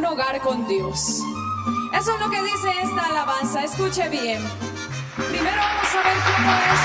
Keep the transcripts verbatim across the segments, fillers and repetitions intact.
hogar con Dios. Eso es lo que dice esta alabanza. Escuche bien. Primero vamos a ver cómo es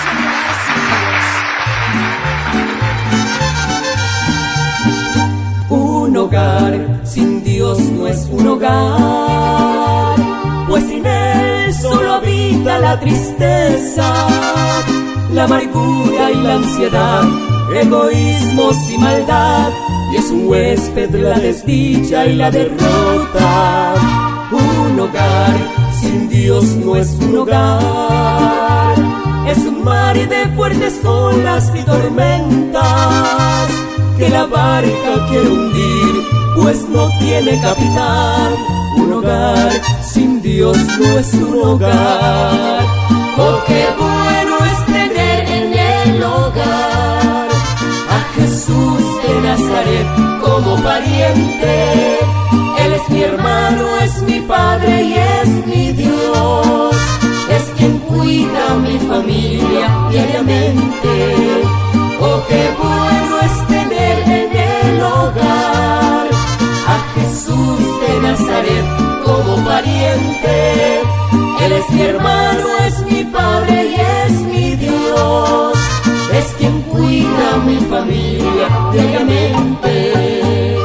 un hogar sin Dios. Un hogar sin Dios no es un hogar, pues sin Él solo habita la tristeza, la amargura y la ansiedad, egoísmos y maldad, y es un huésped la desdicha y la derrota. Un hogar sin Dios no es un hogar, es un mar de fuertes olas y tormentas que la barca quiere hundir, pues no tiene capitán. Un hogar sin Dios no es un hogar. Oh, qué bueno es tener en el hogar a Jesús de Nazaret como pariente. Él es mi hermano, es mi padre y es mi Dios. Es quien cuida a mi familia diariamente. Oh, qué bueno es tener en el hogar a Jesús de Nazaret como pariente. Él es mi hermano, es mi padre y es mi Dios. Es quien cuida a mi familia diariamente.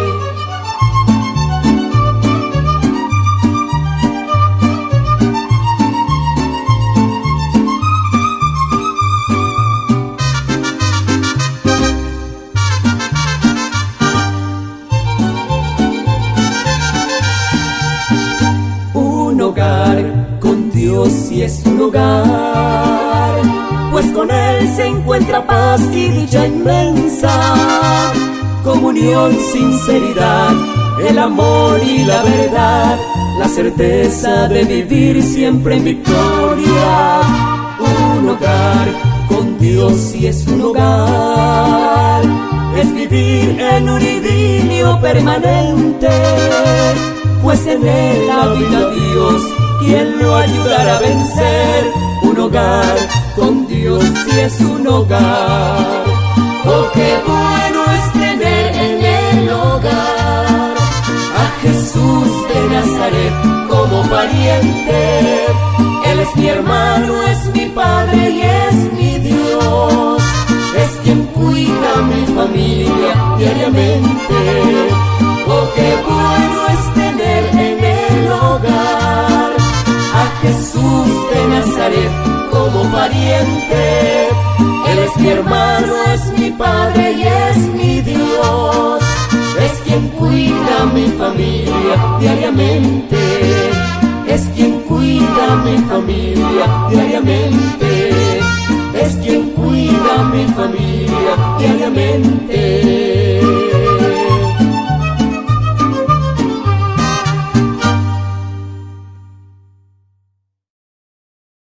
Un hogar con Dios sí es un hogar, pues con Él se encuentra paz y dicha inmensa, comunión, sinceridad, el amor y la verdad, la certeza de vivir siempre en victoria. Un hogar con Dios sí es un hogar, es vivir en un idilio permanente, pues en Él habita Dios, quien lo ayudará a vencer. Un hogar con Dios sí es un hogar. Oh, qué bueno es tener en el hogar a Jesús de Nazaret como pariente. Él es mi hermano, es mi padre y es mi Dios. Es quien cuida a mi familia diariamente. Oh, qué bueno es tener en el hogar a Jesús de Nazaret como pariente. Él es mi hermano, es mi padre y es mi Dios. Es quien cuida a mi familia diariamente. Es quien cuida a mi familia diariamente. Es quien cuida a mi familia diariamente.